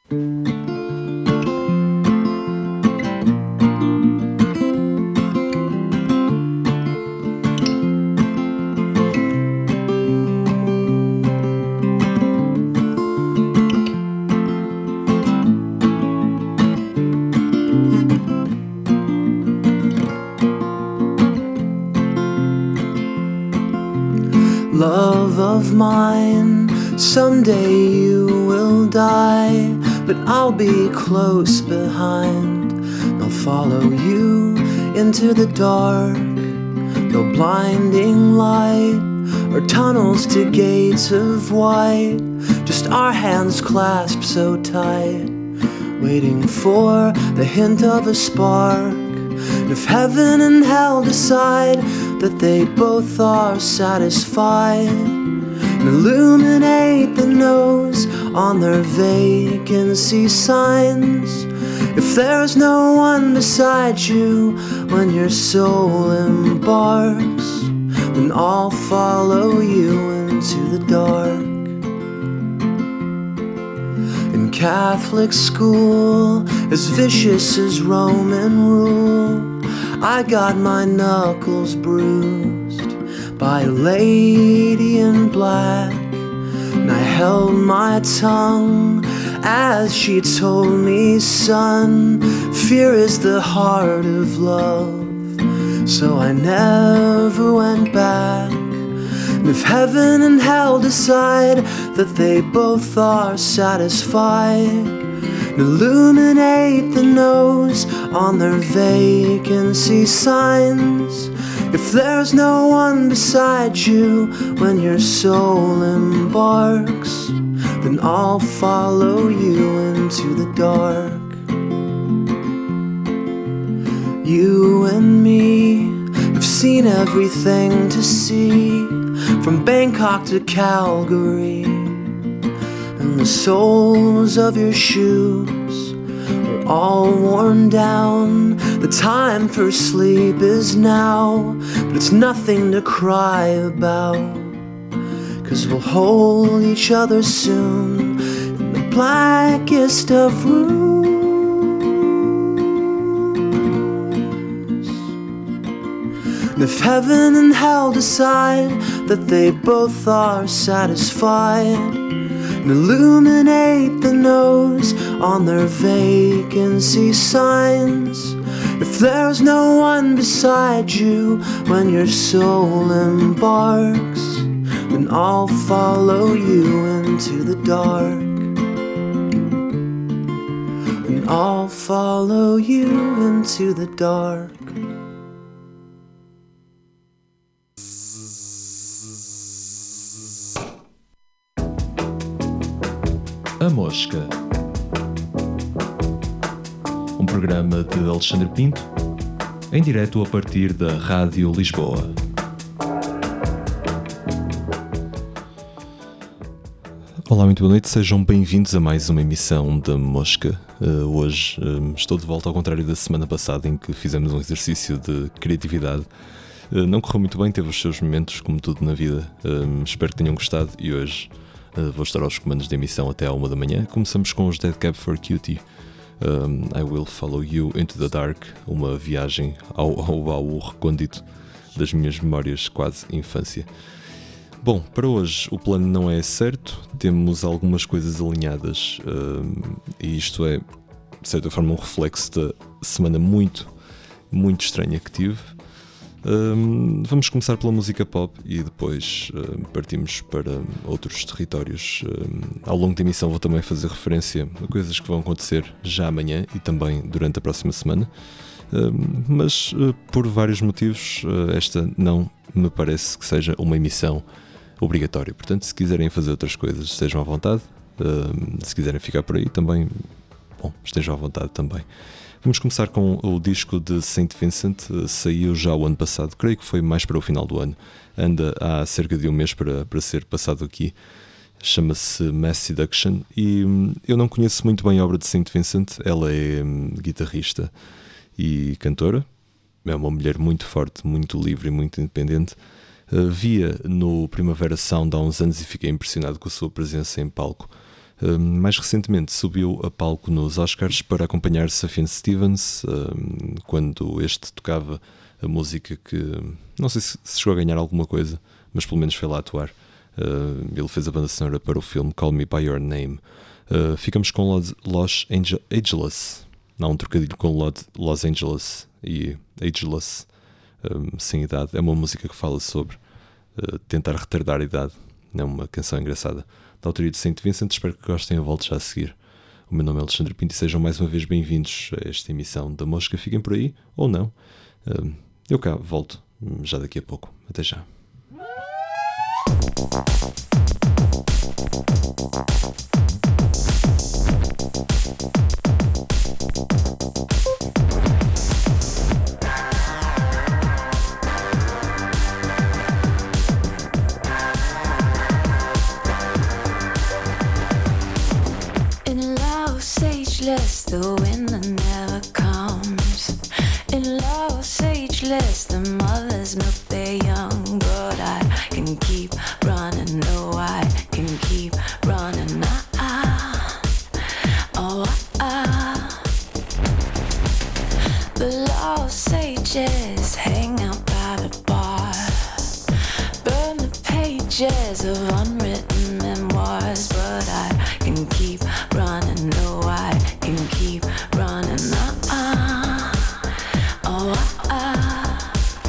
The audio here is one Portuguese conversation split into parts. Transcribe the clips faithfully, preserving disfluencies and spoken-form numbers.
Love of mine, someday you will die, but I'll be close behind. I'll follow you into the dark. No blinding light or tunnels to gates of white, just our hands clasped so tight, waiting for the hint of a spark. If heaven and hell decide that they both are satisfied, and illuminate the nose on their vacancy signs. If there's no one beside you when your soul embarks, then I'll follow you into the dark. In Catholic school, as vicious as Roman rule, I got my knuckles bruised by a lady in black, and I held my tongue as she told me, son, fear is the heart of love. So I never went back. And if heaven and hell decide that they both are satisfied, and illuminate the nose on their vacancy signs. If there's no one beside you when your soul embarks, then I'll follow you into the dark. You and me have seen everything to see, from Bangkok to Calgary, and the soles of your shoes are all worn down. The time for sleep is now, but it's nothing to cry about, 'cause we'll hold each other soon in the blackest of rooms. And if heaven and hell decide that they both are satisfied, and illuminate the nose on their vacancy signs. If there's no one beside you when your soul embarks, then I'll follow you into the dark. And I'll follow you into the dark. A Mosca, um programa de Alexandre Pinto, em direto a partir da Rádio Lisboa. Olá, muito boa noite, sejam bem-vindos a mais uma emissão da Mosca. Uh, hoje uh, estou de volta, ao contrário da semana passada em que fizemos um exercício de criatividade. Uh, não correu muito bem, teve os seus momentos, como tudo na vida. Uh, espero que tenham gostado e hoje Uh, vou estar aos comandos de emissão até à uma da manhã. Começamos com os Dead Cab for Cutie. Um, I Will Follow You Into the Dark, uma viagem ao, ao baú recôndito das minhas memórias quase infância. Bom, para hoje o plano não é certo, temos algumas coisas alinhadas um, e isto é, de certa forma, um reflexo da semana muito, muito estranha que tive. Um, vamos começar pela música pop e depois um, partimos para outros territórios. Um, ao longo da emissão vou também fazer referência a coisas que vão acontecer já amanhã e também durante a próxima semana, um, mas uh, por vários motivos uh, esta não me parece que seja uma emissão obrigatória. Portanto, se quiserem fazer outras coisas, estejam à vontade. Um, se quiserem ficar por aí também, bom, estejam à vontade também. Vamos começar com o disco de Saint Vincent, saiu já o ano passado, creio que foi mais para o final do ano, anda há cerca de um mês para, para ser passado aqui, chama-se Mass Seduction e hum, eu não conheço muito bem a obra de Saint Vincent, ela é hum, guitarrista e cantora, é uma mulher muito forte, muito livre e muito independente. Uh, via no Primavera Sound há uns anos e fiquei impressionado com a sua presença em palco. Uh, mais recentemente subiu a palco nos Oscars para acompanhar Sufjan Stevens, uh, quando este tocava a música que, não sei se, se chegou a ganhar alguma coisa, mas pelo menos foi lá atuar. Uh, ele fez a banda sonora para o filme Call Me By Your Name. Uh, ficamos com Los, Los Angel, Ageless. Não, um trocadilho com Los, Los Angeles e Ageless, um, sem idade. É uma música que fala sobre uh, tentar retardar a idade. É uma canção engraçada, da autoria de Saint Vincent. Espero que gostem. A volto já a seguir. O meu nome é Alexandre Pinto e sejam mais uma vez bem-vindos a esta emissão da Mosca. Fiquem por aí, ou não. Uh, eu cá volto já daqui a pouco. Até já. In Los Ageless, the winter never comes. In Los Ageless, the mothers milk their young, but I can keep running, no, I can keep running. Ah, ah, oh, ah, ah. The Los Ages hang out by the bar, burn the pages of unwritten memoirs, but I can keep running, no, I can keep running. Ah, ah, oh, ah, ah.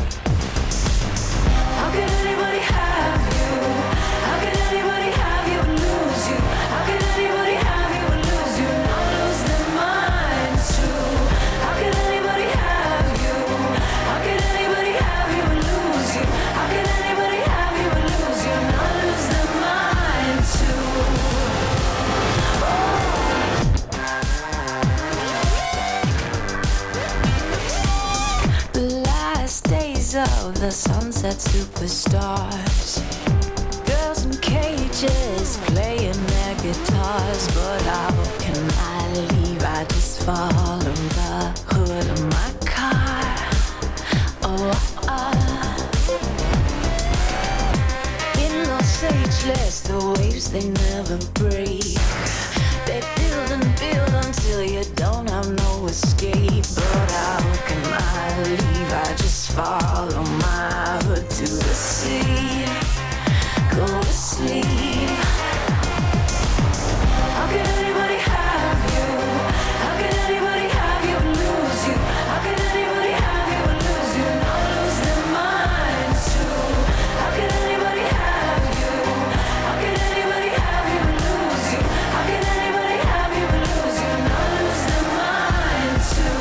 How can anybody have you? How can anybody have you and lose you? How can anybody have you and lose you? Not lose their minds too. How can anybody have you? How can anybody have you and lose you? How can anybody have you and lose you? Not lose their minds too. The last days of the sunset superstars, girls in cages playing their guitars, but how can I leave? I just follow the hood of my car. Oh, ah. In Los Ageless, the waves they never break. They build and build until you don't have no escape. But how can I leave? I just follow my hood to the sea. Go to sleep. How can anybody have you? How can anybody have you and lose you? How can anybody have you and lose you? Not lose their minds too. How can anybody have you? How can anybody have you and lose you? How can anybody have you and lose you? Not lose their minds too.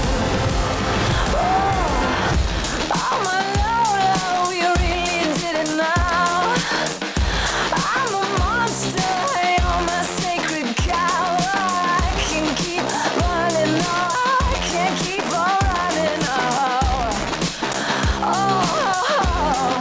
Oh, oh my Lord, you really did it now. I'm a monster, you're my sacred cow. I can keep running, no, I can't keep on running. Oh, oh.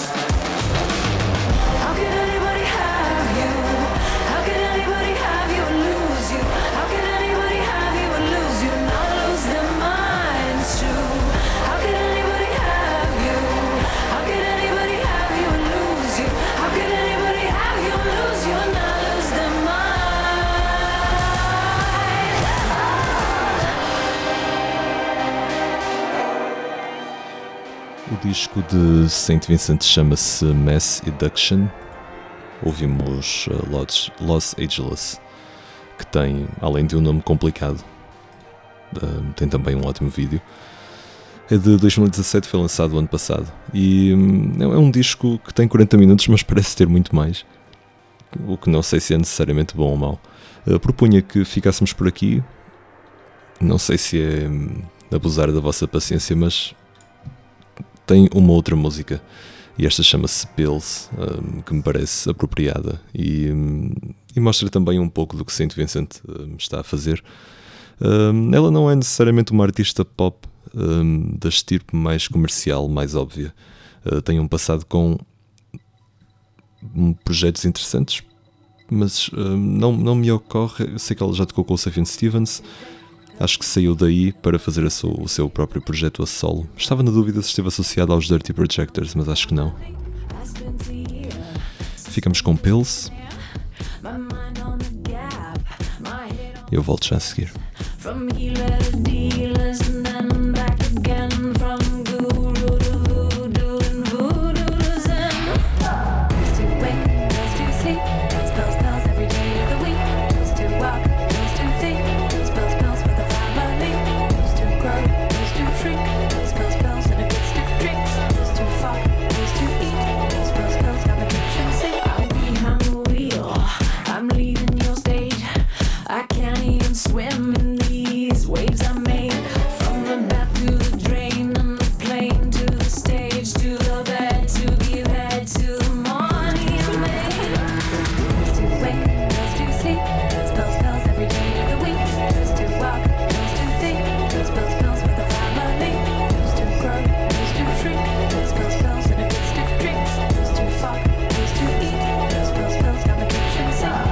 How can anybody have you? How can anybody have you and lose you? How can anybody have you and lose you? Not lose their minds too. How can anybody have you? How can anybody have you and lose you? How can anybody have you and lose you and not lose their mind? O disco de Saint Vincent chama-se Mass Education. Ouvimos uh, Los, Los Angeles, que tem, além de um nome complicado, uh, tem também um ótimo vídeo. É de dois mil e dezassete, foi lançado o ano passado. E hum, é um disco que tem quarenta minutos, mas parece ter muito mais. O que não sei se é necessariamente bom ou mau. Uh, propunha que ficássemos por aqui. Não sei se é hum, abusar da vossa paciência, mas tem uma outra música, e esta chama-se Pills, um, que me parece apropriada e, um, e mostra também um pouco do que Saint Vincent um, está a fazer. Um, ela não é necessariamente uma artista pop um, da estirpe mais comercial, mais óbvia. Uh, tem um passado com um, projetos interessantes, mas um, não, não me ocorre. Eu sei que ela já tocou com o Sufjan Stevens. Acho que saiu daí para fazer a seu, o seu próprio projeto a solo. Estava na dúvida se esteve associado aos Dirty Projectors, mas acho que não. Ficamos com Pills. Eu volto já a seguir. From healer to dealers and then back again. From guru to voodoo and voodoo to zen. Pills to wake, pills to sleep. Pills, pills, pills every day of the week. Pills to walk, pills to think. Pills, pills, pills for the family. Pills to grow, pills to shrink. Pills, pills, pills and a good stiff drinks. Pills to fuck, pills to eat. Pills, pills, pills down the kitchen sink. I'm behind the wheel. I'm leaving your stage. I can't even swim in these waves I made. From the bath to the drain and the plane to the stage to the bed to give head to the money I made. Pills to wake, pills to sleep. Pills, pills, pills every day of the week. Pills to walk, pills to think. Pills, pills, pills for the family. Pills to grow, pills to shrink. Pills, pills, pills and a good stiff drinks. Pills to fuck, pills to eat. Pills, pills, pills down the kitchen sink.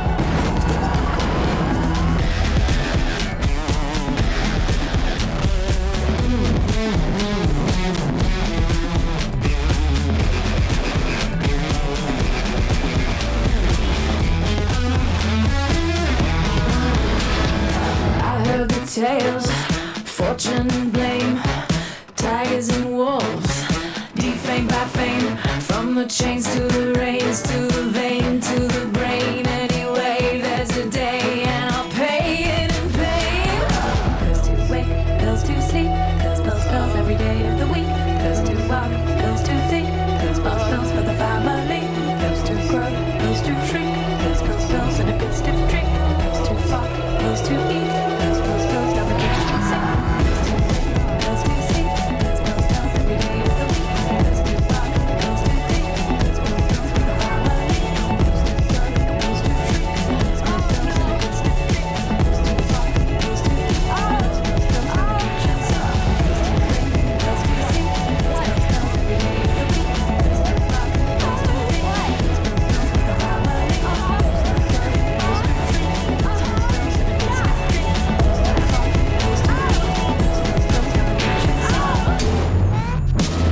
I heard the tales, fortune and blame, tigers and wolves, defamed by fame. From the chains to the reins, to the vein, to the brain. Anyway, there's a day and I'll pay it in pain. Pills to wake, pills to sleep. Pills, pills, pills every day of the week. Pills to walk, pills to think. Pills, pills, pills for the family. Pills to grow, pills to shrink. Pills, pills, pills and a good stiff drink. Pills to fuck, pills to eat. Pills, pills, pills down the kitchen sink. Pills to wake, pills to sleep. Pills, pills, pills every day of the week. Pills to walk, pills to think. Pills, pills, pills for the family. Pills to grow, pills to shrink. Pills, pills, pills and a good stiff drink. Pills to fuck, pills to eat. Pills, pills, pills down the kitchen sink. Pills to wake, pills to sleep. Pills, pills, pills every day of the week. Pills to walk, pills to think. Pills, pills, pills for the family. Pills to grow, pills to shrink. Pills, pills, pills and a good stiff drink. Pills to fuck, pills to eat. Pills, pills, pills down the kitchen sink.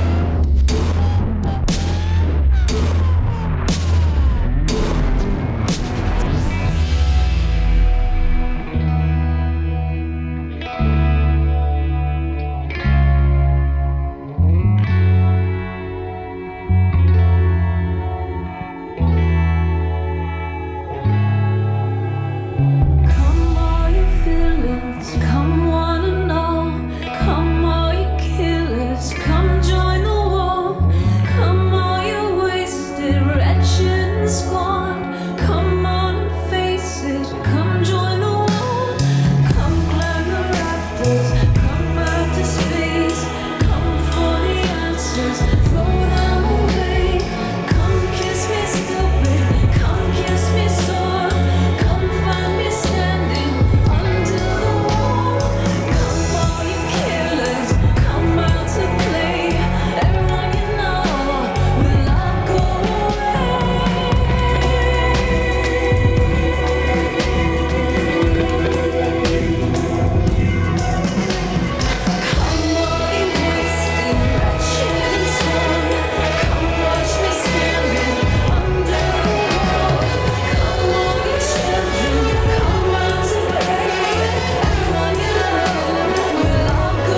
Come all you feelings, come one and all. Come all you killers, come join the war. Come all you wasted, wretched and scorned. Come on and face it, come join the war. Come climb the rafters, come out to space. Come for the answers, throw them away. Come kiss me stupid, come kiss me sore. Come find me standing under the wall. Come all you killers, come out to play. Everyone you know will all go away. Come all you wasted, wretched and torn. Come watch me standing under the wall. Come all you children, come out to play. Everyone you know will all go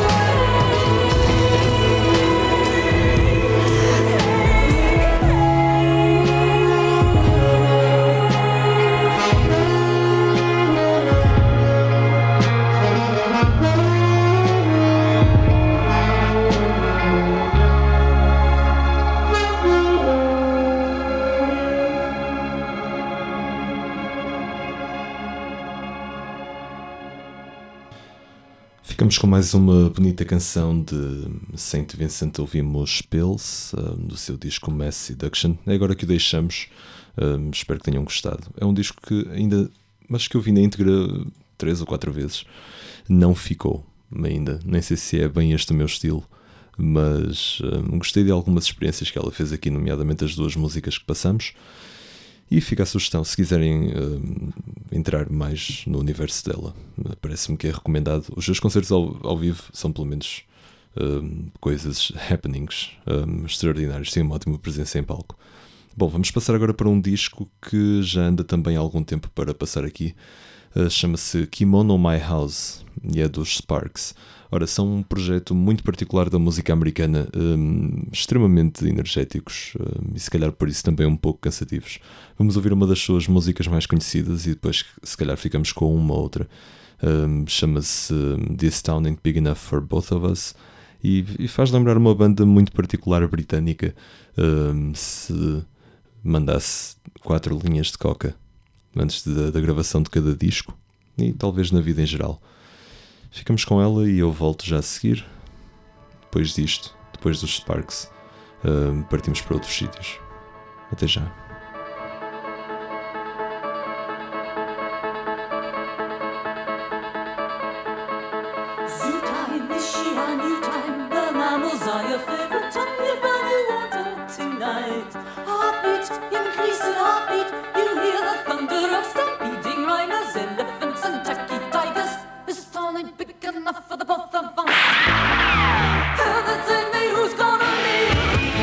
Ficamos com mais uma bonita canção de Saint Vincent. Ouvimos Pills, um, do seu disco Mass Seduction. É agora que o deixamos. Um, espero que tenham gostado. É um disco que ainda, mas que eu vi na íntegra três ou quatro vezes. Não ficou ainda. Nem sei se é bem este o meu estilo, mas um, gostei de algumas experiências que ela fez aqui, nomeadamente as duas músicas que passamos. E fica a sugestão, se quiserem uh, entrar mais no universo dela, parece-me que é recomendado. Os seus concertos ao, ao vivo são pelo menos uh, coisas, happenings um, extraordinários, têm uma ótima presença em palco. Bom, vamos passar agora para um disco que já anda também há algum tempo para passar aqui, uh, chama-se Kimono My House e é dos Sparks. Ora, são um projeto muito particular da música americana, um, extremamente energéticos um, e se calhar por isso também um pouco cansativos. Vamos ouvir uma das suas músicas mais conhecidas e depois se calhar ficamos com uma outra. Um, chama-se This Town Ain't Big Enough for Both of Us e, e faz lembrar uma banda muito particular britânica, um, se mandasse quatro linhas de coca antes de, da gravação de cada disco e talvez na vida em geral. Ficamos com ela e eu volto já a seguir. Depois disto, depois dos Sparks, uh, partimos para outros sítios. Até já. Zoo time, is she a new time? The mammals are your favorite time. You value water tonight. Heartbeat, increasing heartbeat. You hear the thunder of stampeding rhinos, elephants and tacky tigers. This town ain't big enough for the both of us. Heaven send me, who's gonna leave?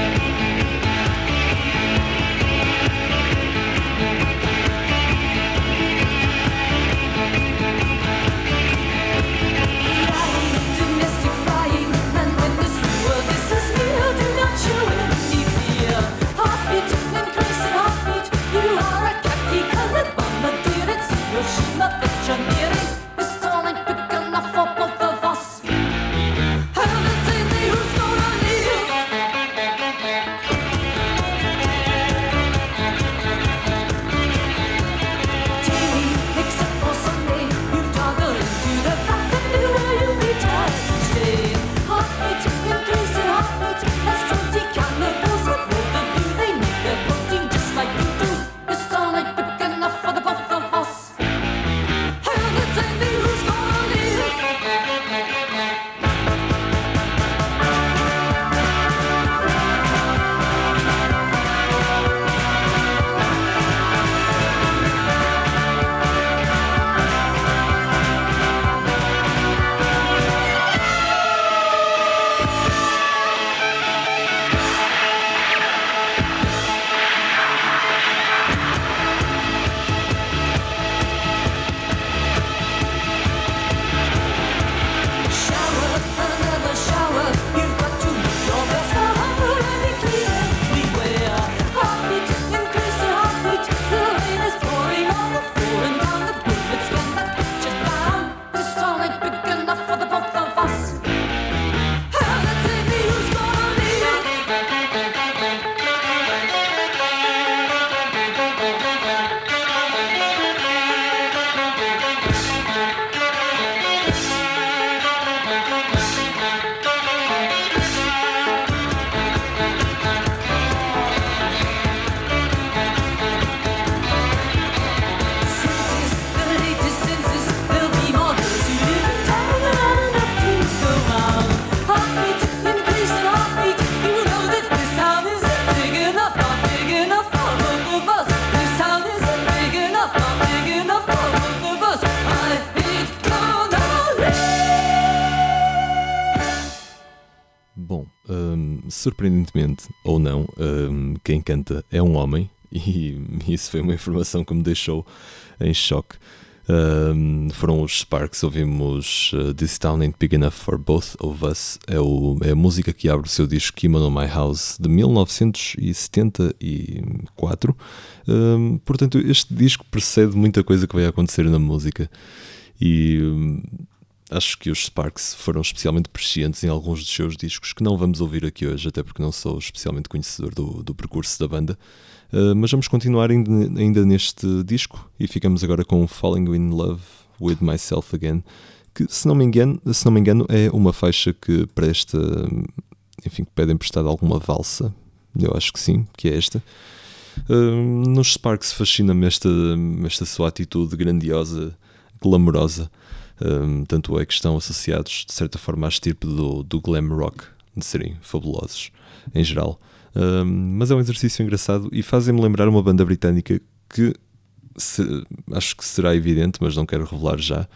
Surpreendentemente ou não, um, quem canta é um homem e isso foi uma informação que me deixou em choque. Um, foram os Sparks, ouvimos uh, This Town Ain't Big Enough for Both of Us, é, o, é a música que abre o seu disco Kimono My House de mil novecentos e setenta e quatro. Um, portanto, este disco precede muita coisa que vai acontecer na música e um, acho que os Sparks foram especialmente prescientes em alguns dos seus discos que não vamos ouvir aqui hoje, até porque não sou especialmente conhecedor do, do percurso da banda. Uh, mas vamos continuar ainda, ainda neste disco e ficamos agora com Falling in Love with Myself Again, que se não me engano, se não me engano é uma faixa que presta, enfim, que pede emprestado alguma valsa, eu acho que sim, que é esta. Uh, nos Sparks fascina-me esta, esta sua atitude grandiosa, glamourosa. Um, tanto é que estão associados de certa forma à estirpe do, do glam rock, de serem fabulosos em geral, um, mas é um exercício engraçado e fazem-me lembrar uma banda britânica que se, acho que será evidente, mas não quero revelar já,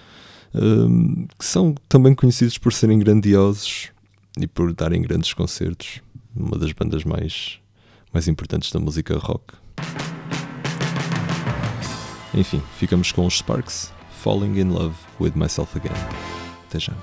um, que são também conhecidos por serem grandiosos e por darem grandes concertos, uma das bandas mais, mais importantes da música rock. Enfim, ficamos com os Sparks, Falling in Love with Myself Again. Até já.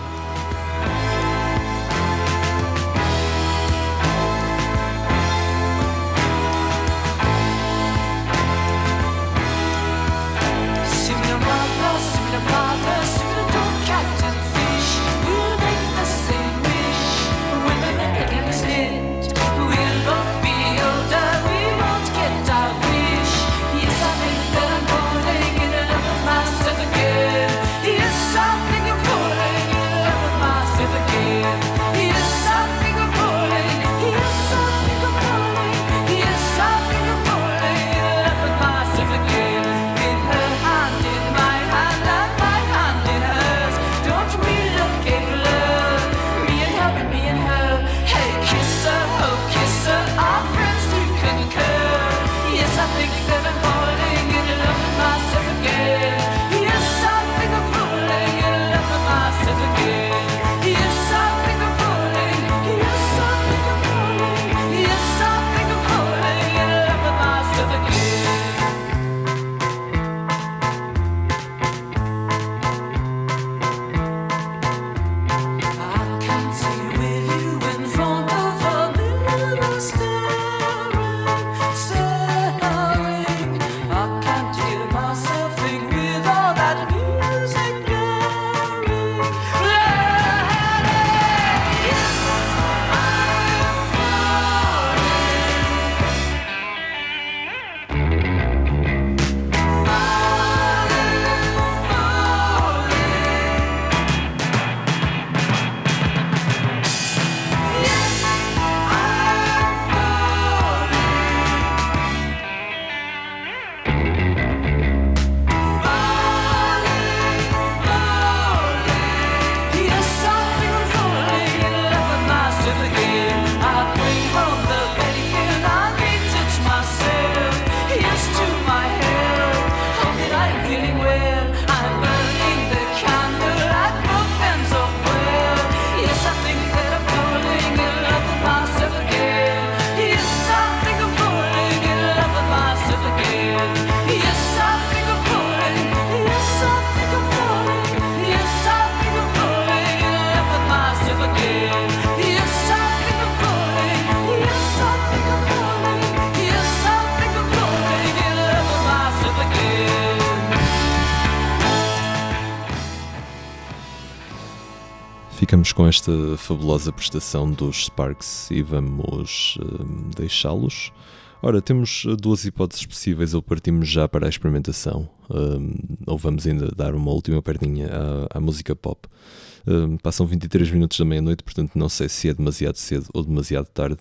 Ficamos com esta fabulosa prestação dos Sparks e vamos uh, deixá-los. Ora, temos duas hipóteses possíveis, ou partimos já para a experimentação, uh, ou vamos ainda dar uma última perninha à, à música pop. Uh, passam vinte e três minutos da meia-noite, portanto não sei se é demasiado cedo ou demasiado tarde.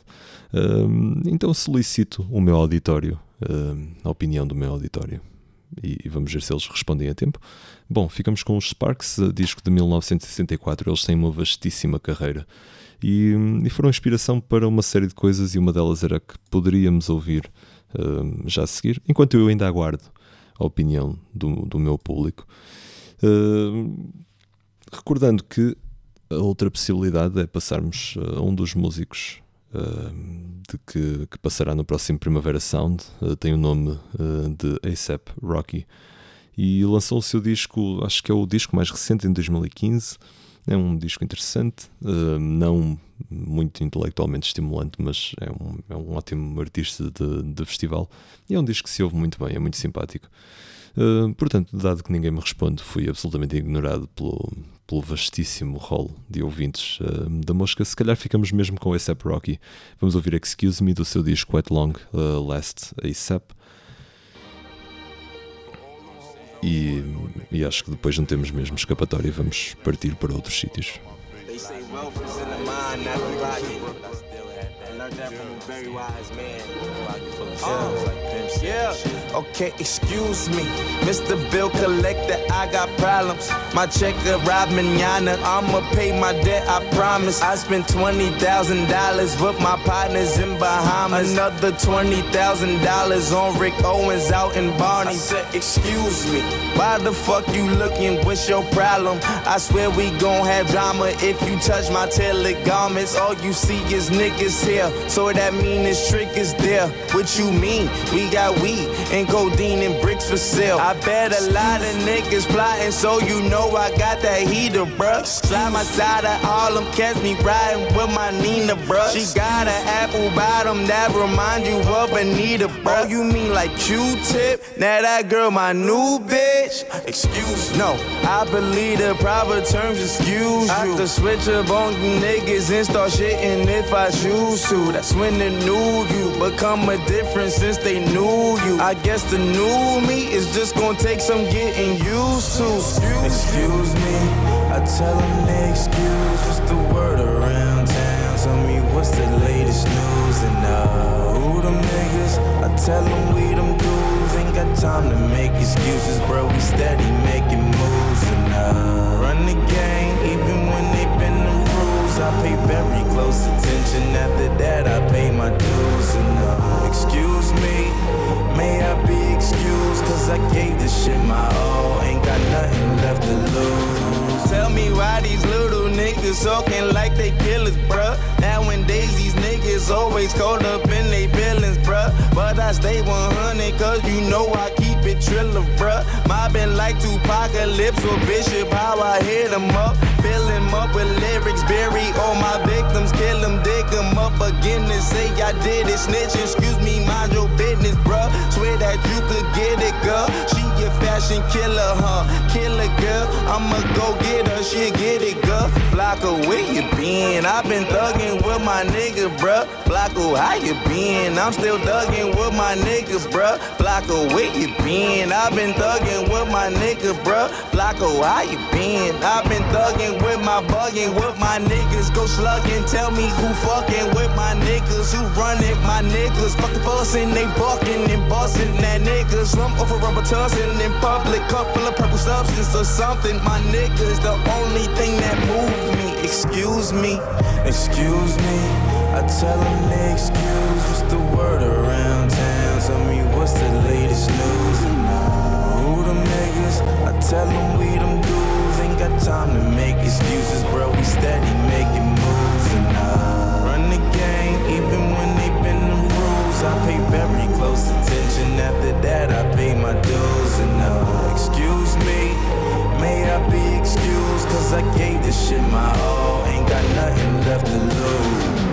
Uh, então solicito o meu auditório, uh, a opinião do meu auditório. E vamos ver se eles respondem a tempo. Bom, ficamos com os Sparks, disco de mil novecentos e sessenta e quatro. Eles têm uma vastíssima carreira e, e foram inspiração para uma série de coisas, e uma delas era que poderíamos ouvir uh, já a seguir, enquanto eu ainda aguardo a opinião do, do meu público. Uh, recordando que a outra possibilidade é passarmos a um dos músicos Uh, de que, que passará no próximo Primavera Sound. Uh, tem o nome uh, de A$AP Rocky e lançou o seu disco, acho que é o disco mais recente, em dois mil e quinze. É um disco interessante, uh, não muito intelectualmente estimulante, mas é um, é um ótimo artista de, de festival, e é um disco que se ouve muito bem, é muito simpático. Uh, portanto, dado que ninguém me responde, fui absolutamente ignorado pelo, pelo vastíssimo hall de ouvintes uh, da Mosca. Se calhar ficamos mesmo com A$AP Rocky. Vamos ouvir Excuse Me do seu disco Quite Long uh, Last A$AP. E, e acho que depois não temos mesmo escapatória, vamos partir para outros sítios. Oh, yeah. Okay, excuse me, Mister Bill Collector, I got problems. My check arrived manana, I'ma pay my debt, I promise. I spent twenty thousand dollars with my partners in Bahamas. Another twenty thousand dollars on Rick Owens out in Barney. I said, excuse me, why the fuck you looking, what's your problem? I swear we gon' have drama if you touch my tailored garments. All you see is niggas here, so that that mean this trick is there. What you mean? We got weed and codeine and bricks for sale. I bet a lot of niggas plotting, so you know I got that heater, bruh. Slide my side of Harlem, catch me riding with my Nina, bruh. She got an apple bottom that remind you of Anita, bruh. Oh, you mean like Q-Tip? Now that girl my new bitch? Excuse me. No, I believe the proper terms excuse you. I could switch up on you niggas and start shitting if I choose to. That's when the new you become a difference since they knew you. I guess the new me is just gonna take some getting used to. Excuse, excuse me, I tell them they excuse. What's the word around town? Tell me what's the latest news. And uh, who them niggas? I tell them we them dudes. Ain't got time to make excuses, bro. We steady making moves. And uh, run the game, even when they bend the rules. I pay very close attention. After that, I pay my dues. And uh, excuse me, may I be excused? Cause I gave this shit my all. Ain't got nothing left to lose. Tell me why these little niggas talking like they killers, bruh. Nowadays these niggas always caught up in they feelings, bruh. But I stay one hundred cause you know I keep it triller, bruh. Mobbing like Tupacalypse or Bishop, how I hit them up. Fill him up with lyrics, bury all my victims, kill them, dig them up again and say I did it. Snitch, excuse me, mind your business, bruh. Swear that you could get it, girl. She a fashion killer, huh? Killer girl, I'ma go get her, she'll get it, girl. Flocko, where you been? I've been thugging with my nigga, bruh. Flocko, how you been? I'm still thugging with my niggas, bruh. Flocko, where you been? I've been thugging with my nigga, bruh. Flocko, how you been? I've been thugging with my bugging with my niggas. Go slugging, tell me who fucking with my niggas. Who running my niggas? Fucking fussing, they bucking and busting that niggas. Slump over rubber tussing in public, cup full of purple substance or something. My niggas, the only thing that move me. Excuse me, excuse me. I tell them they excuse. What's the word around town? Tell me what's the latest news. And uh, who them niggas? I tell them we them dudes. Ain't got time to make excuses, bro. We steady making moves. And uh, run the game, even when they bend the rules. I pay very close attention. After that, I pay my dues. And uh, excuse me, may I be excused? Cause I gave this shit my all. Ain't got nothing left to lose.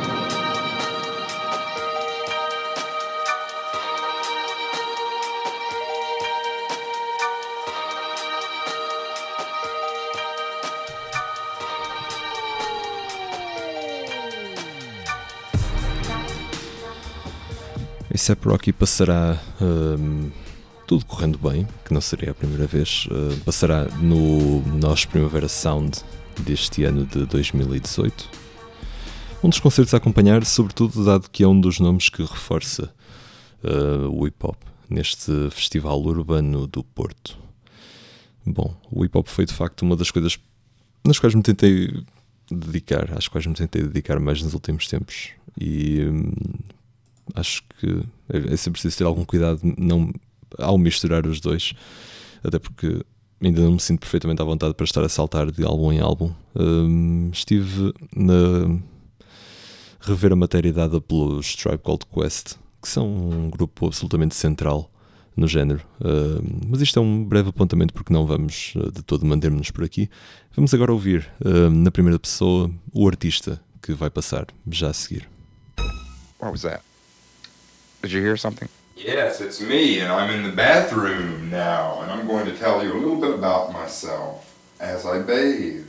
A$ap Rocky passará, um, tudo correndo bem, que não seria a primeira vez, uh, passará no nosso Primavera Sound deste ano de dois mil e dezoito. Um dos concertos a acompanhar, sobretudo dado que é um dos nomes que reforça uh, o hip-hop neste Festival Urbano do Porto. Bom, o hip-hop foi de facto uma das coisas nas quais me tentei dedicar, às quais me tentei dedicar mais nos últimos tempos, e um, acho que é sempre preciso ter algum cuidado não, ao misturar os dois, até porque ainda não me sinto perfeitamente à vontade para estar a saltar de álbum em álbum. Um, estive na rever a matéria dada pelos Tribe Called Quest, que são um grupo absolutamente central no género, uh, mas isto é um breve apontamento porque não vamos uh, de todo manter-nos por aqui. Vamos agora ouvir uh, na primeira pessoa o artista que vai passar já a seguir. What was that? Did you hear something? Yes, it's me, and I'm in the bathroom now, and I'm going to tell you a little bit about myself as I bathe.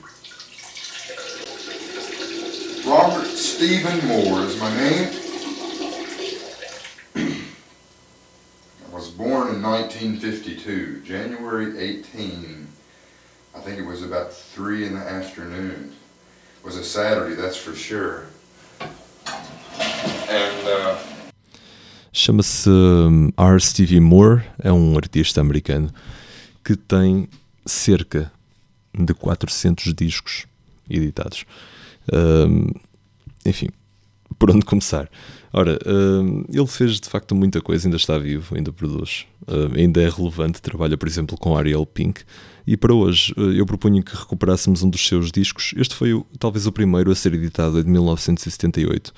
Robert Stephen Moore is my name. I was born in nineteen fifty-two, January eighteenth. I think it was about three in the afternoon. It was a Saturday, that's for sure. And, uh... Chama-se um, R. Stevie Moore, é um artista americano que tem cerca de quatrocentos discos editados. Um, enfim, por onde começar? Ora, um, ele fez de facto muita coisa, ainda está vivo, ainda produz, uh, ainda é relevante, trabalha por exemplo com Ariel Pink, e para hoje uh, eu proponho que recuperássemos um dos seus discos. Este foi o, talvez o primeiro a ser editado em mil novecentos e setenta e oito.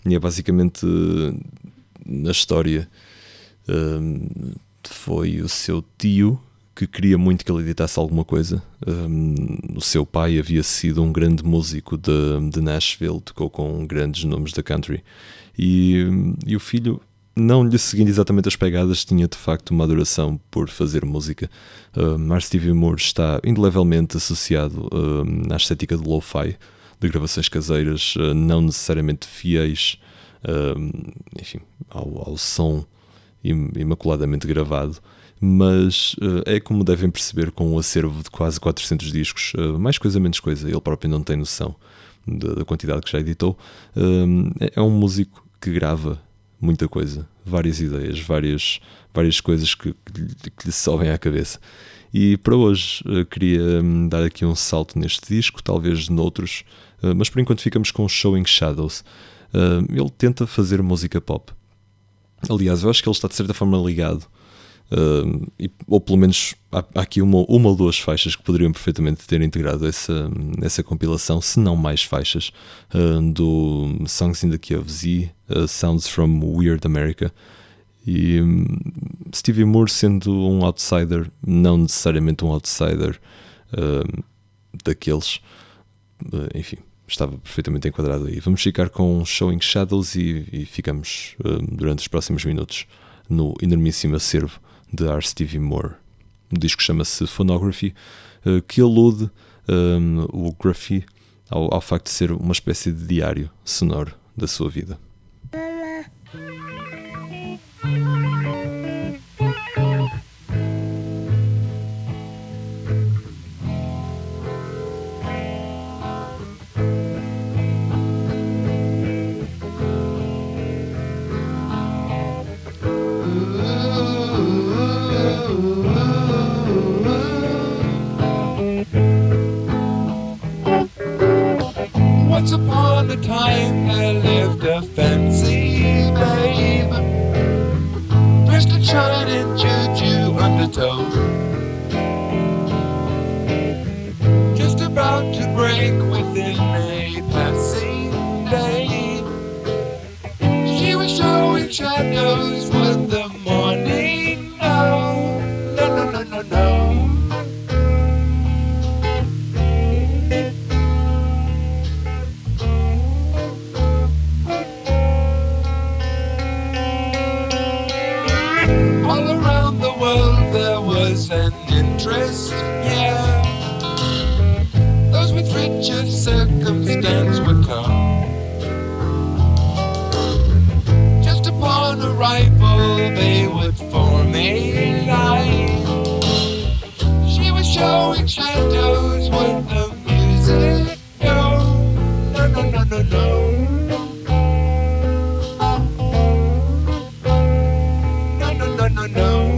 E é basicamente na história, um, foi o seu tio que queria muito que ele editasse alguma coisa. Um, o seu pai havia sido um grande músico de, de Nashville, tocou com grandes nomes da country, e, e o filho, não lhe seguindo exatamente as pegadas, tinha de facto uma adoração por fazer música. Um, R. Stevie Moore está indelevelmente associado um, à estética de lo-fi, de gravações caseiras, uh, não necessariamente fiéis um, enfim, ao, ao som im- imaculadamente gravado, mas uh, é como devem perceber, com um acervo de quase quatrocentos discos, uh, mais coisa menos coisa, ele próprio não tem noção da, da quantidade que já editou. Um, é, é um músico que grava muita coisa, várias ideias, várias, várias coisas que, que, lhe, que lhe sobem à cabeça. E para hoje uh, queria um, dar aqui um salto neste disco, talvez noutros, uh, mas por enquanto ficamos com Showing Shadows. Uh, ele tenta fazer música pop. Aliás, eu acho que ele está de certa forma ligado, uh, e, ou pelo menos há, há aqui uma, uma ou duas faixas que poderiam perfeitamente ter integrado essa, essa compilação, se não mais faixas, uh, do Songs in the Key of Z, uh, Sounds from Weird America. E um, Stevie Moore, sendo um outsider, não necessariamente um outsider uh, daqueles, uh, enfim, estava perfeitamente enquadrado aí. Vamos ficar com Showing Shadows e, e ficamos uh, durante os próximos minutos no enormíssimo acervo de R. Stevie Moore. O disco chama-se Phonography, uh, que alude um, o graphy ao, ao facto de ser uma espécie de diário sonoro da sua vida. Once upon a time there lived a fancy babe, dressed in shine and juju undertow, just about to break within a passing day. She was showing shadows with the morning. No, no, no, no, no, no. An interest, yeah. Those with richer circumstance would come. Just upon arrival, they would form a line. She was showing shadows with the music. No, no, no, no, no, no. No, no, no, no, no.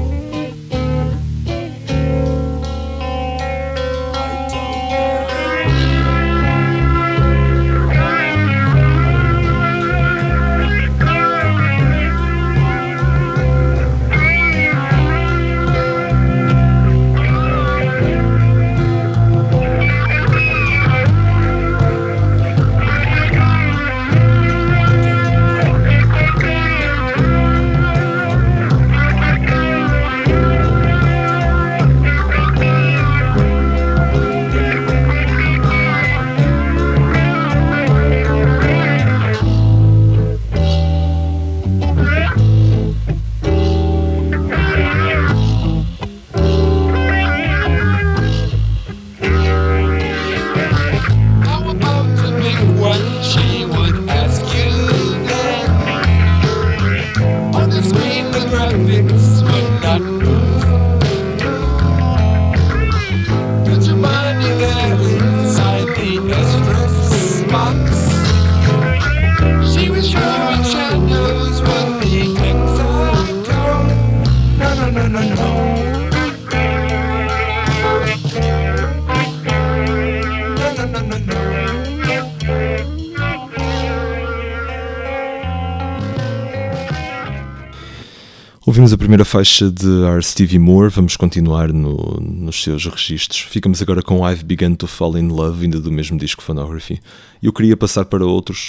Ouvimos a primeira faixa de R. Stevie Moore, vamos continuar no, nos seus registros. Ficamos agora com I've Begun to Fall in Love, ainda do mesmo disco Phonography. Eu queria passar para outros,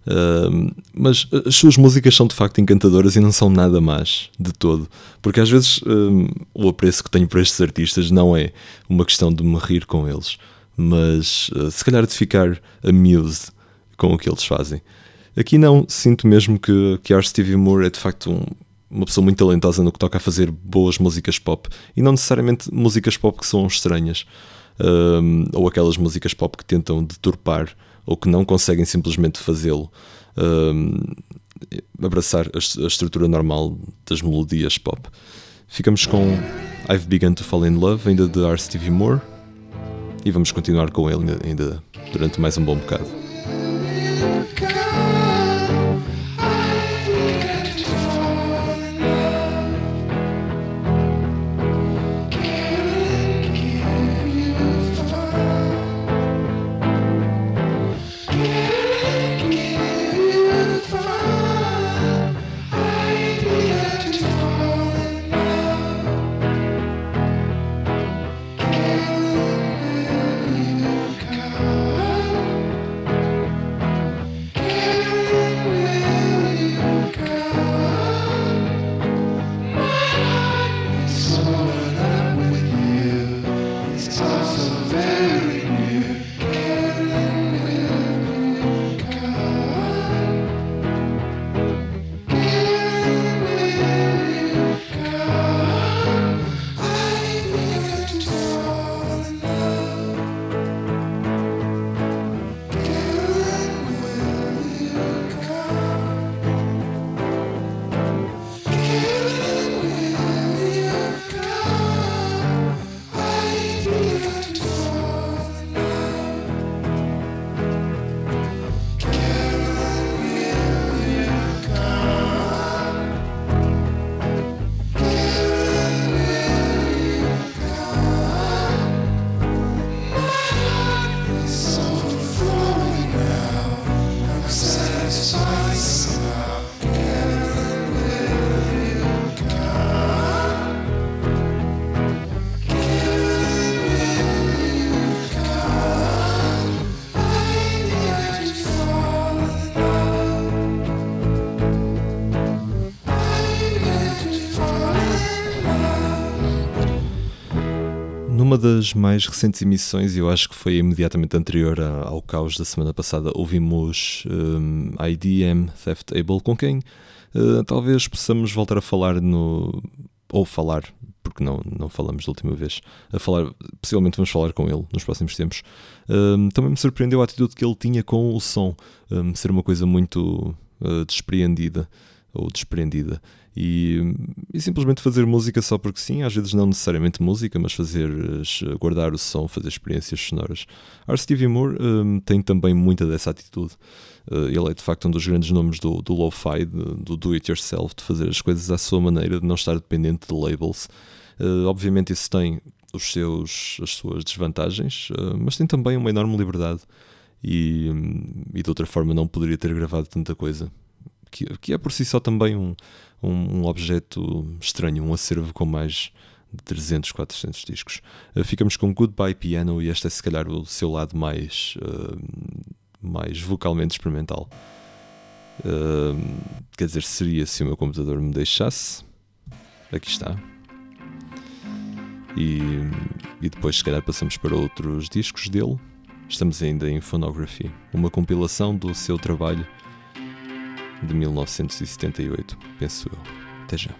Uh, mas as suas músicas são de facto encantadoras e não são nada más de todo, porque às vezes uh, o apreço que tenho por estes artistas não é uma questão de me rir com eles, mas uh, se calhar de ficar amused com o que eles fazem. Aqui não, sinto mesmo que, que R. Stevie Moore é de facto um, uma pessoa muito talentosa no que toca a fazer boas músicas pop, e não necessariamente músicas pop que são estranhas, uh, ou aquelas músicas pop que tentam deturpar ou que não conseguem simplesmente fazê-lo, uh, abraçar a, a estrutura normal das melodias pop. Ficamos com I've Begun to Fall in Love, ainda de R. Stevie Moore, e vamos continuar com ele ainda, ainda durante mais um bom bocado. Numa das mais recentes emissões, e eu acho que foi imediatamente anterior a, ao caos da semana passada, ouvimos um, I D M Theft Able, com quem uh, talvez possamos voltar a falar no... ou falar, porque não, não falamos da última vez, a falar, possivelmente vamos falar com ele nos próximos tempos. Um, também me surpreendeu a atitude que ele tinha com o som, um, ser uma coisa muito uh, despreendida, ou desprendida, e, e simplesmente fazer música só porque sim, às vezes não necessariamente música, mas fazer, guardar o som, fazer experiências sonoras. R. Stevie Moore um, tem também muita dessa atitude. Uh, ele é de facto um dos grandes nomes do, do lo-fi, do, do do-it-yourself, de fazer as coisas à sua maneira, de não estar dependente de labels. Uh, obviamente isso tem os seus, as suas desvantagens, uh, mas tem também uma enorme liberdade, e, e de outra forma não poderia ter gravado tanta coisa. Que, que é por si só também um, um, um objeto estranho, um acervo com mais de trezentos, quatrocentos discos. Uh, ficamos com Goodbye Piano, e este é se calhar o seu lado mais, uh, mais vocalmente experimental. Uh, quer dizer, seria se o meu computador me deixasse. Aqui está. E, e depois se calhar passamos para outros discos dele. Estamos ainda em Phonography, uma compilação do seu trabalho de mil novecentos e setenta e oito, penso eu. Até já.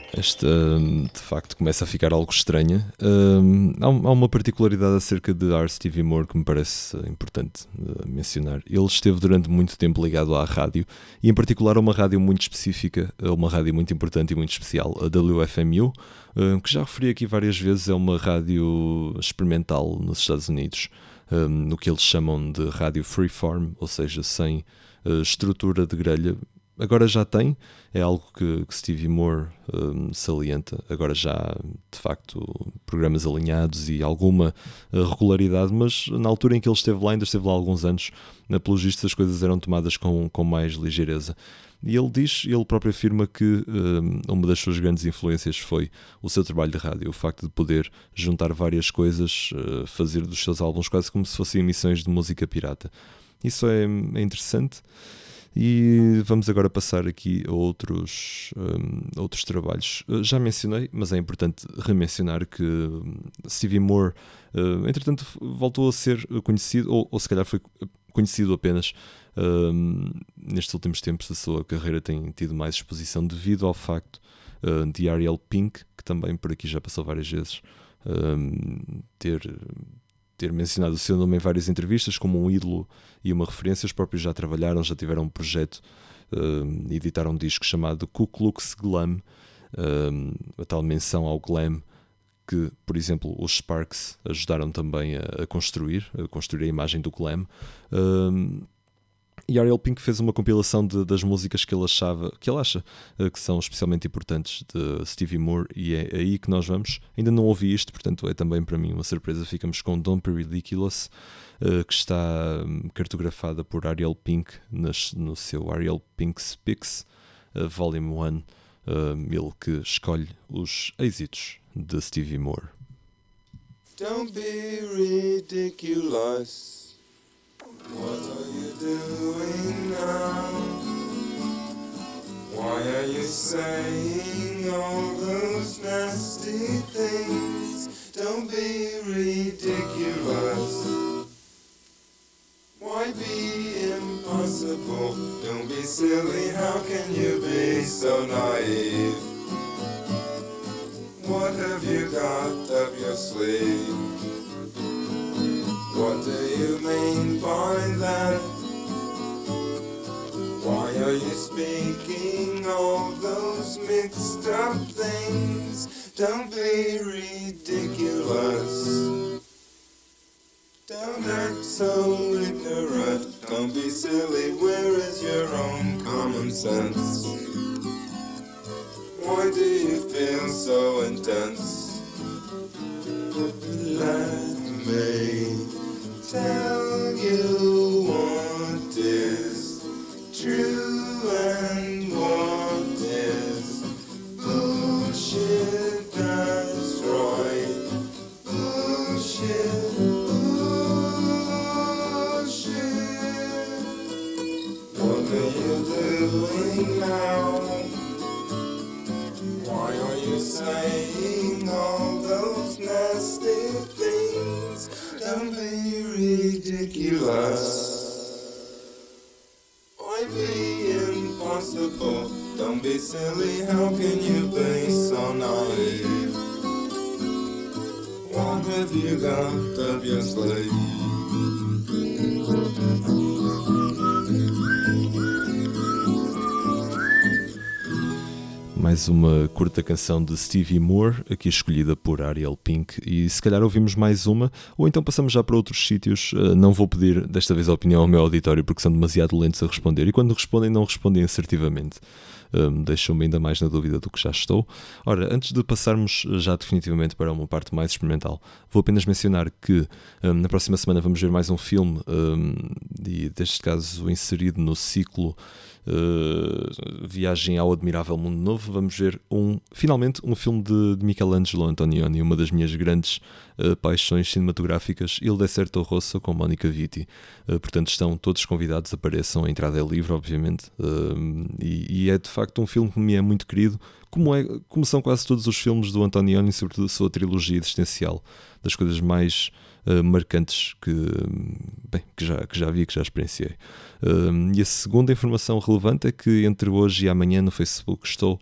Esta, de facto, começa a ficar algo estranha. Um, há, há uma particularidade acerca de R. Stevie Moore que me parece importante uh, mencionar. Ele esteve durante muito tempo ligado à rádio, e em particular a uma rádio muito específica, a uma rádio muito importante e muito especial, a W F M U, uh, que já referi aqui várias vezes, é uma rádio experimental nos Estados Unidos, um, no que eles chamam de rádio freeform, ou seja, sem uh, estrutura de grelha. Agora já tem, é algo que, que Stevie Moore um, salienta. Agora já, de facto, programas alinhados e alguma uh, regularidade, mas na altura em que ele esteve lá, ainda esteve lá há alguns anos, na pelos vistos as coisas eram tomadas com, com mais ligeireza. E ele diz, ele próprio afirma que um, uma das suas grandes influências foi o seu trabalho de rádio, o facto de poder juntar várias coisas, uh, fazer dos seus álbuns quase como se fossem emissões de música pirata. Isso é, é interessante. E vamos agora passar aqui a outros, um, outros trabalhos. Uh, já mencionei, mas é importante remencionar que Stevie Moore, uh, entretanto, voltou a ser conhecido, ou, ou se calhar foi conhecido apenas um, nestes últimos tempos. A sua carreira tem tido mais exposição devido ao facto uh, de Ariel Pink, que também por aqui já passou várias vezes, um, ter... ter mencionado o seu nome em várias entrevistas como um ídolo e uma referência. Os próprios já trabalharam, já tiveram um projeto, uh, editaram um disco chamado Ku Klux Glam, uh, a tal menção ao glam que, por exemplo, os Sparks ajudaram também a, a construir, a construir a imagem do glam. Uh, E Ariel Pink fez uma compilação de, das músicas que ele achava, que ele acha uh, que são especialmente importantes de Stevie Moore, e é aí que nós vamos. Ainda não ouvi isto, portanto é também para mim uma surpresa. Ficamos com Don't Be Ridiculous, uh, que está um, cartografada por Ariel Pink nas, no seu Ariel Pink Speaks, uh, Volume um, uh, ele que escolhe os êxitos de Stevie Moore. Don't be ridiculous. What are you doing now? Why are you saying all those nasty things? Don't be ridiculous. Why be impossible? Don't be silly, how can you be so naive? What have you got up your sleeve? What do you mean by that? Why are you speaking all those mixed up things? Don't be ridiculous. Don't act so ignorant. Don't be silly, where is your own common sense? Why do you feel so intense? Let me tell you what is true and what is bullshit. That's right, bullshit, bullshit. What are you doing now? Why are you saying all those nasty things? Don't be ridiculous. Why be impossible? Don't be silly, how can you be so naive? What have you got up your sleeve? Mais uma curta canção de Stevie Moore, aqui escolhida por Ariel Pink, e se calhar ouvimos mais uma, ou então passamos já para outros sítios. Não vou pedir desta vez a opinião ao meu auditório porque são demasiado lentos a responder, e quando respondem não respondem assertivamente. Um, deixam-me ainda mais na dúvida do que já estou. Ora, antes de passarmos já definitivamente para uma parte mais experimental, vou apenas mencionar que um, na próxima semana vamos ver mais um filme, um, e deste caso inserido no ciclo Uh, Viagem ao Admirável Mundo Novo. Vamos ver um, finalmente um filme de, de Michelangelo Antonioni, uma das minhas grandes uh, paixões cinematográficas, Il Deserto Rosso, com Monica Vitti. Uh, portanto estão todos convidados, apareçam, a entrada é livre obviamente, uh, e, e é de facto um filme que me é muito querido, como, é, como são quase todos os filmes do Antonioni, sobretudo a sua trilogia existencial, das coisas mais uh, marcantes que, bem, que, já, que já vi, que já experienciei. Uh, e a segunda informação relevante é que entre hoje e amanhã no Facebook estou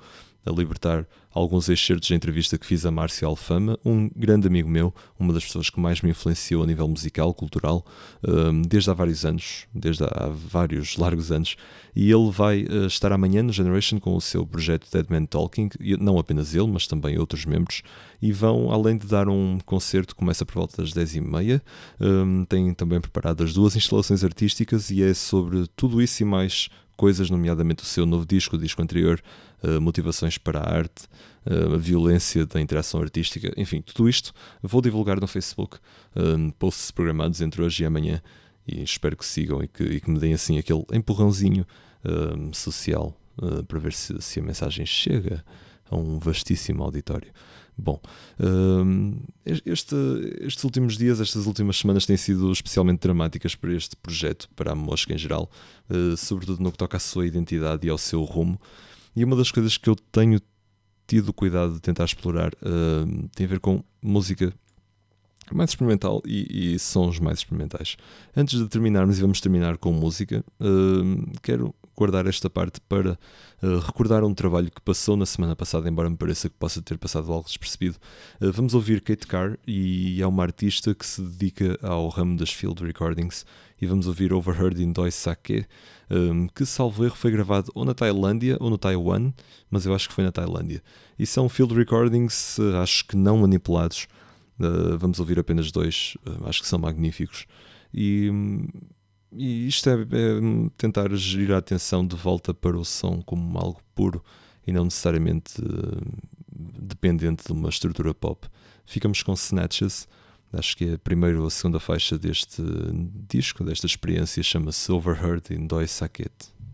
a libertar alguns excertos da entrevista que fiz a Márcio Alfama, um grande amigo meu, uma das pessoas que mais me influenciou a nível musical, cultural, desde há vários anos, desde há vários largos anos, e ele vai estar amanhã no Generation com o seu projeto Dead Man Talking, e não apenas ele, mas também outros membros, e vão, além de dar um concerto, começa por volta das dez e meia, têm também preparadas duas instalações artísticas e é sobre tudo isso e mais coisas, nomeadamente o seu novo disco, o disco anterior, uh, motivações para a arte, uh, a violência da interação artística, enfim, tudo isto vou divulgar no Facebook, uh, posts programados entre hoje e amanhã, e espero que sigam e que, e que me deem assim aquele empurrãozinho uh, social uh, para ver se, se a mensagem chega a um vastíssimo auditório. Bom, este, estes últimos dias, estas últimas semanas têm sido especialmente dramáticas para este projeto, para a Mosca em geral, sobretudo no que toca à sua identidade e ao seu rumo. E uma das coisas que eu tenho tido cuidado de tentar explorar tem a ver com música mais experimental e, e sons mais experimentais. Antes de terminarmos, e vamos terminar com música, quero guardar esta parte para uh, recordar um trabalho que passou na semana passada, embora me pareça que possa ter passado algo despercebido. Uh, vamos ouvir Kate Carr, e é uma artista que se dedica ao ramo das field recordings, e vamos ouvir Overheard in Doi Sake, um, que, salvo erro, foi gravado ou na Tailândia ou no Taiwan, mas eu acho que foi na Tailândia. E são field recordings, uh, acho que não manipulados. Uh, vamos ouvir apenas dois, uh, acho que são magníficos. E... Um, E isto é, é tentar gerir a atenção de volta para o som como algo puro e não necessariamente uh, dependente de uma estrutura pop. Ficamos com Snatches, acho que é a primeira ou a segunda faixa deste disco, desta experiência, chama-se Overheard in Doi Sake.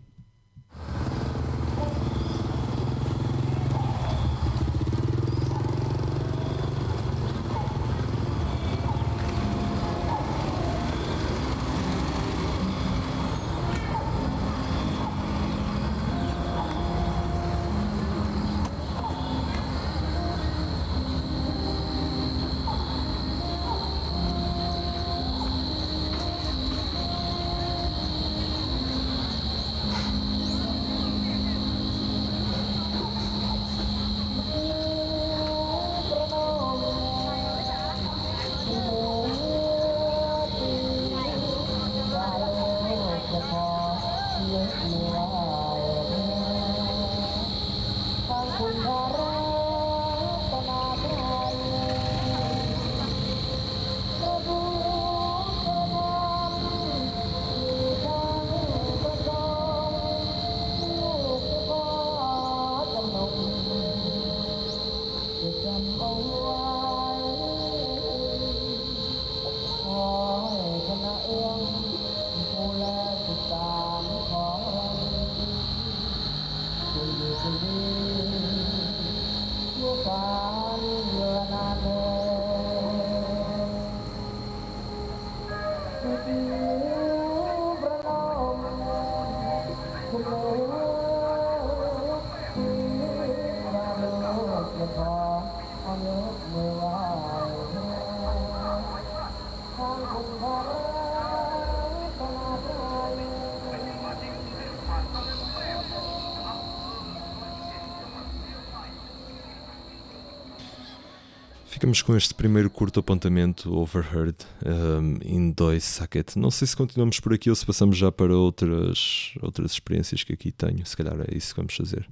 Ficamos com este primeiro curto apontamento, Overheard um, in Doi Sake. Não sei se continuamos por aqui ou se passamos já para outras, outras experiências que aqui tenho. Se calhar é isso que vamos fazer.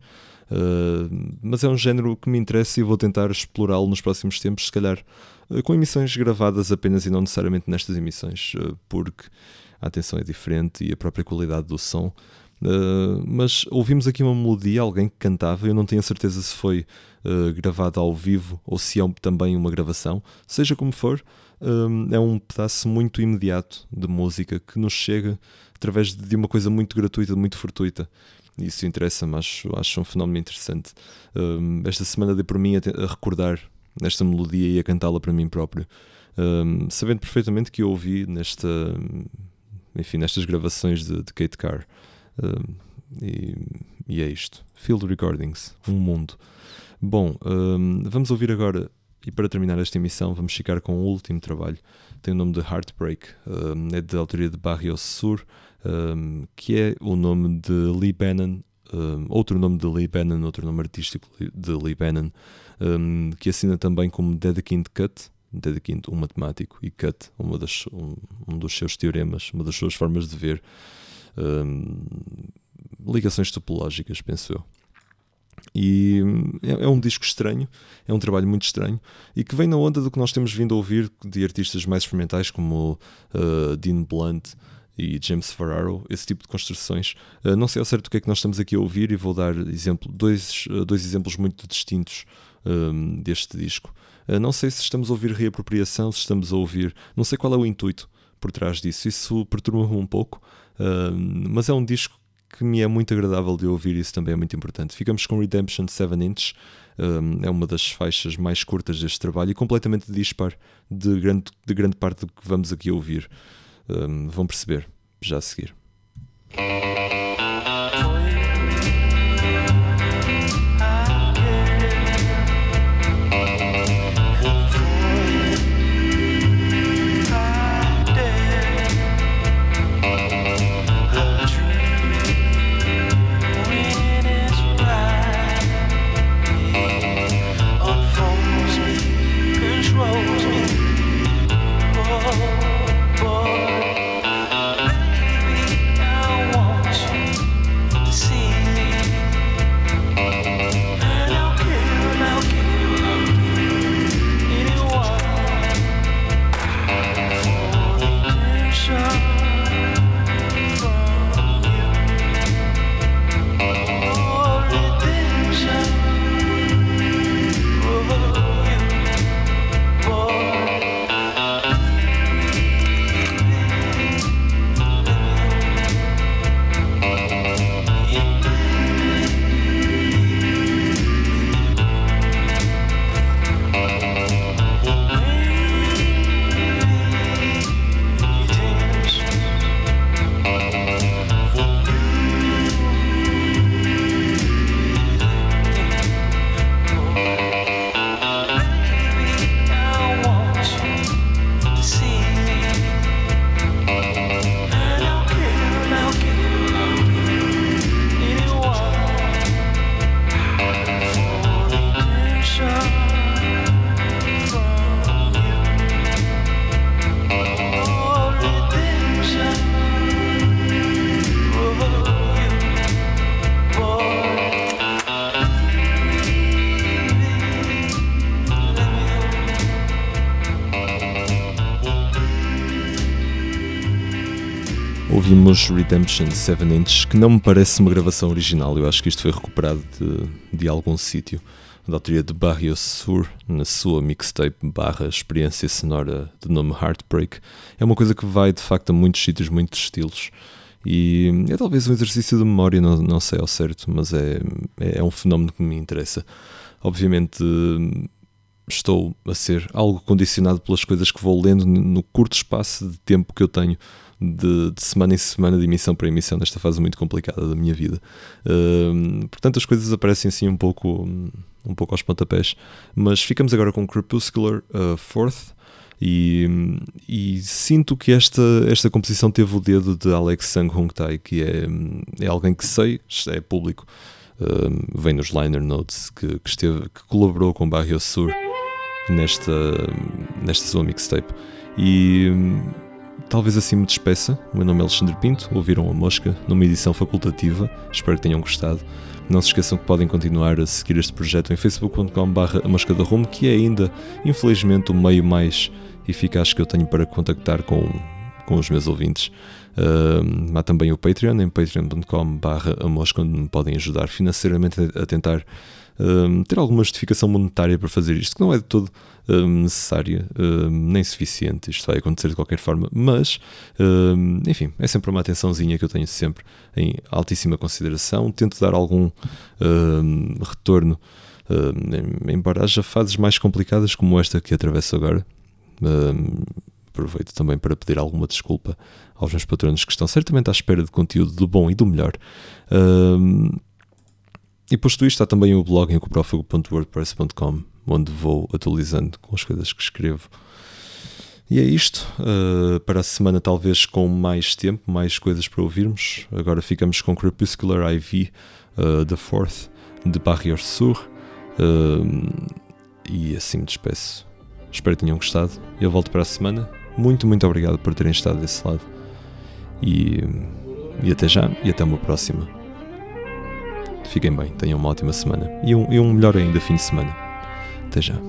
Uh, mas é um género que me interessa e vou tentar explorá-lo nos próximos tempos, se calhar uh, com emissões gravadas apenas e não necessariamente nestas emissões, uh, porque a atenção é diferente e a própria qualidade do som. Uh, mas ouvimos aqui uma melodia, alguém que cantava, eu não tenho a certeza se foi uh, gravada ao vivo ou se é um, também uma gravação. Seja como for, um, é um pedaço muito imediato de música que nos chega através de uma coisa muito gratuita, muito fortuita. Isso interessa-me, acho, acho um fenómeno interessante. Um, esta semana dei por mim a, te- a recordar esta melodia e a cantá-la para mim próprio, um, sabendo perfeitamente que eu ouvi nesta, enfim, nestas gravações de, de Kate Carr. Um, e, e é isto. Field Recordings, um mundo. Bom, um, vamos ouvir agora, e para terminar esta emissão, vamos ficar com o último trabalho. Tem o nome de Heartbreak, um, é de autoria de Barrios Sur, um, que é o nome de Lee Bannon, um, outro nome de Lee Bannon, outro nome artístico de Lee Bannon, um, que assina também como Dedekind Cut, Dedekind, um matemático, e Cut, uma das, um, um dos seus teoremas, uma das suas formas de ver um, ligações topológicas, penso eu. E é, é um disco estranho, é um trabalho muito estranho e que vem na onda do que nós temos vindo a ouvir de artistas mais experimentais como uh, Dean Blunt e James Ferraro, esse tipo de construções. Uh, não sei ao certo o que é que nós estamos aqui a ouvir e vou dar exemplo, dois, uh, dois exemplos muito distintos um, deste disco. Uh, não sei se estamos a ouvir reapropriação, se estamos a ouvir... Não sei qual é o intuito por trás disso. Isso perturba-me um pouco, uh, mas é um disco que me é muito agradável de ouvir, isso também é muito importante. Ficamos com Redemption seven inch, um, é uma das faixas mais curtas deste trabalho e completamente dispar de grande, de grande parte do que vamos aqui ouvir. Um, vão perceber já a seguir. Ouvimos Redemption seven inch, que não me parece uma gravação original. Eu acho que isto foi recuperado de, de algum sítio, da autoria de Barrios Sur, na sua mixtape barra experiência sonora de nome Heartbreak. É uma coisa que vai de facto a muitos sítios, muitos estilos, e é talvez um exercício de memória, não, não sei ao certo, mas é, é um fenómeno que me interessa. Obviamente estou a ser algo condicionado pelas coisas que vou lendo no curto espaço de tempo que eu tenho De, de semana em semana, de emissão para emissão, nesta fase muito complicada da minha vida. Uh, portanto, as coisas aparecem assim um pouco, um pouco aos pontapés. Mas ficamos agora com Crepuscular uh, Fourth e, e sinto que esta, esta composição teve o dedo de Alex Sang-Hung-Tai, que é, é alguém que sei, é público, uh, vem nos liner notes, que, que, esteve, que colaborou com Barrios Sur nesta, nesta sua mixtape. E talvez assim me despeça. O meu nome é Alexandre Pinto, ouviram A Mosca numa edição facultativa, espero que tenham gostado. Não se esqueçam que podem continuar a seguir este projeto em facebook ponto com barra a mosca da rumo, que é ainda, infelizmente, o meio mais eficaz que eu tenho para contactar com, com os meus ouvintes. Uh, há também o Patreon, em patreon ponto com barra a mosca, onde me podem ajudar financeiramente a, a tentar uh, ter alguma justificação monetária para fazer isto, que não é de todo uh, necessária, uh, nem suficiente. Isto vai acontecer de qualquer forma, mas uh, enfim, é sempre uma atençãozinha que eu tenho sempre em altíssima consideração. Tento dar algum uh, retorno, uh, embora haja fases mais complicadas como esta que atravesso agora. Uh, aproveito também para pedir alguma desculpa aos meus patronos que estão certamente à espera de conteúdo do bom e do melhor. Uh, e posto isto, há também o blog em coprofago ponto wordpress ponto com, onde vou atualizando com as coisas que escrevo. E é isto, uh, para a semana talvez com mais tempo, mais coisas para ouvirmos. Agora ficamos com Crepuscular I V, uh, The Fourth, de Barrière Sur, uh, e assim me despeço. Espero que tenham gostado. Eu volto para a semana. Muito, muito obrigado por terem estado desse lado. E, e até já, e até uma próxima. Fiquem bem, tenham uma ótima semana. E um, e um melhor ainda fim de semana. Até já.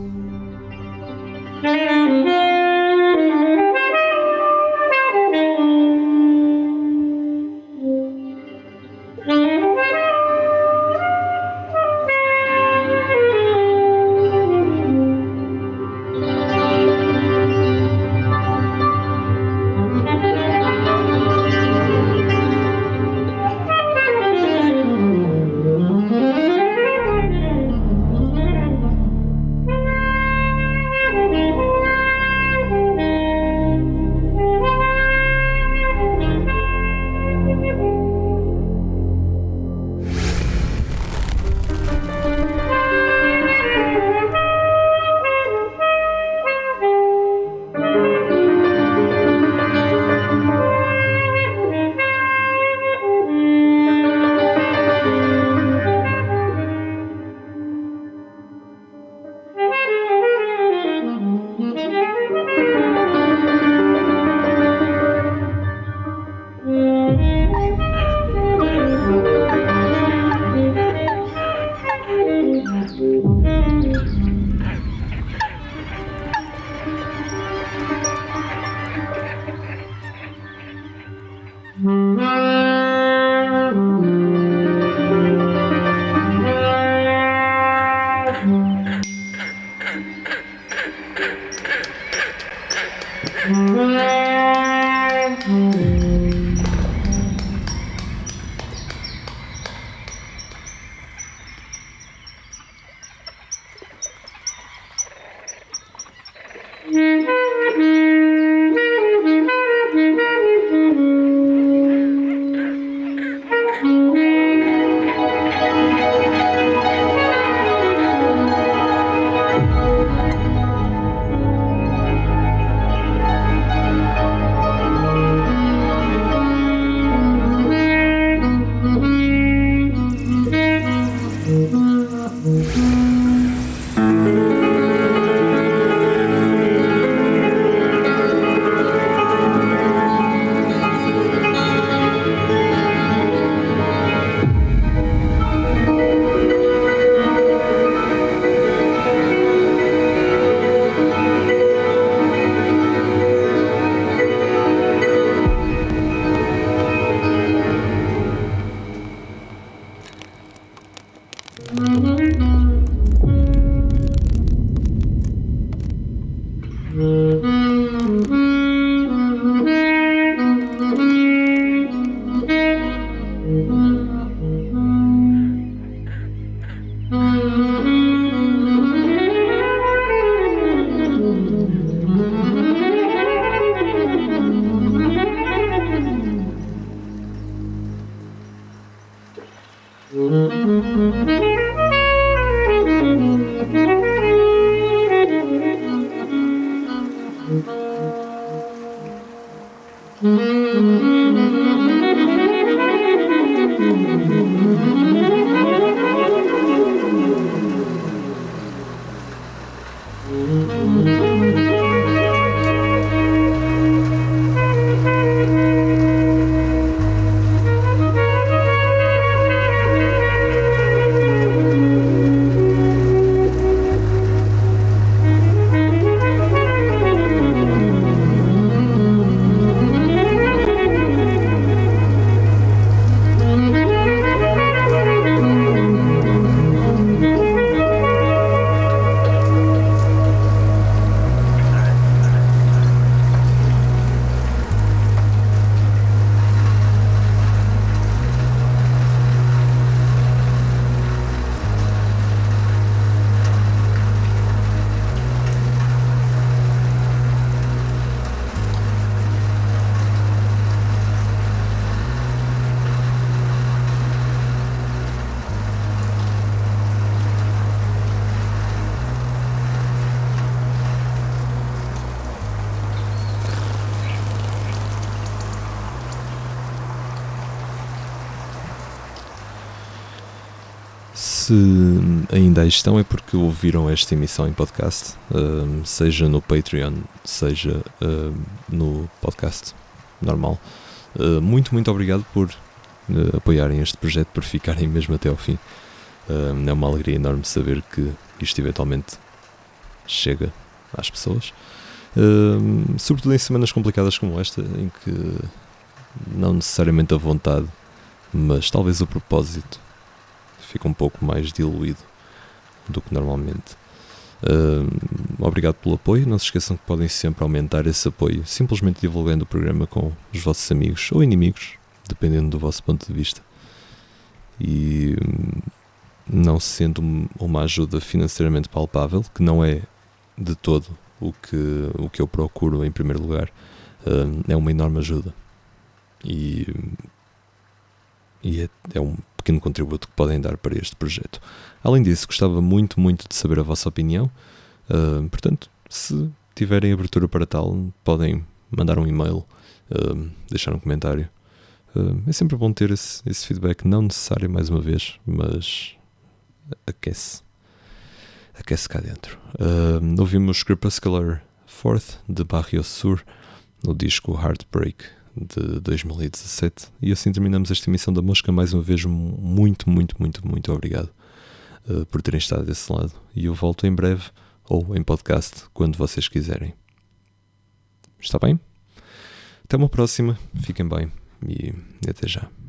Se ainda aí estão é porque ouviram esta emissão em podcast, uh, seja no Patreon, seja uh, no podcast normal. Uh, muito, muito obrigado por uh, apoiarem este projeto, por ficarem mesmo até ao fim. Uh, é uma alegria enorme saber que isto eventualmente chega às pessoas. Uh, sobretudo em semanas complicadas como esta, em que não necessariamente a vontade, mas talvez o propósito fica um pouco mais diluído do que normalmente. Uh, obrigado pelo apoio. Não se esqueçam que podem sempre aumentar esse apoio simplesmente divulgando o programa com os vossos amigos ou inimigos, dependendo do vosso ponto de vista. E não sendo uma ajuda financeiramente palpável, que não é de todo o que, o que eu procuro em primeiro lugar, uh, é uma enorme ajuda. E, e é, é um pequeno contributo que podem dar para este projeto. Além disso, gostava muito, muito de saber a vossa opinião. Uh, portanto, se tiverem abertura para tal, podem mandar um e-mail, uh, deixar um comentário. Uh, é sempre bom ter esse, esse feedback, não necessário mais uma vez, mas aquece. Aquece cá dentro. Uh, ouvimos Crepuscular Fourth, de Barrio Sur, no disco Heartbreak, de dois mil e dezassete, e assim terminamos esta emissão da Mosca. Mais uma vez, muito, muito, muito, muito obrigado uh, por terem estado desse lado, e eu volto em breve, ou em podcast, quando vocês quiserem. Está bem? Até uma próxima, fiquem bem e até já.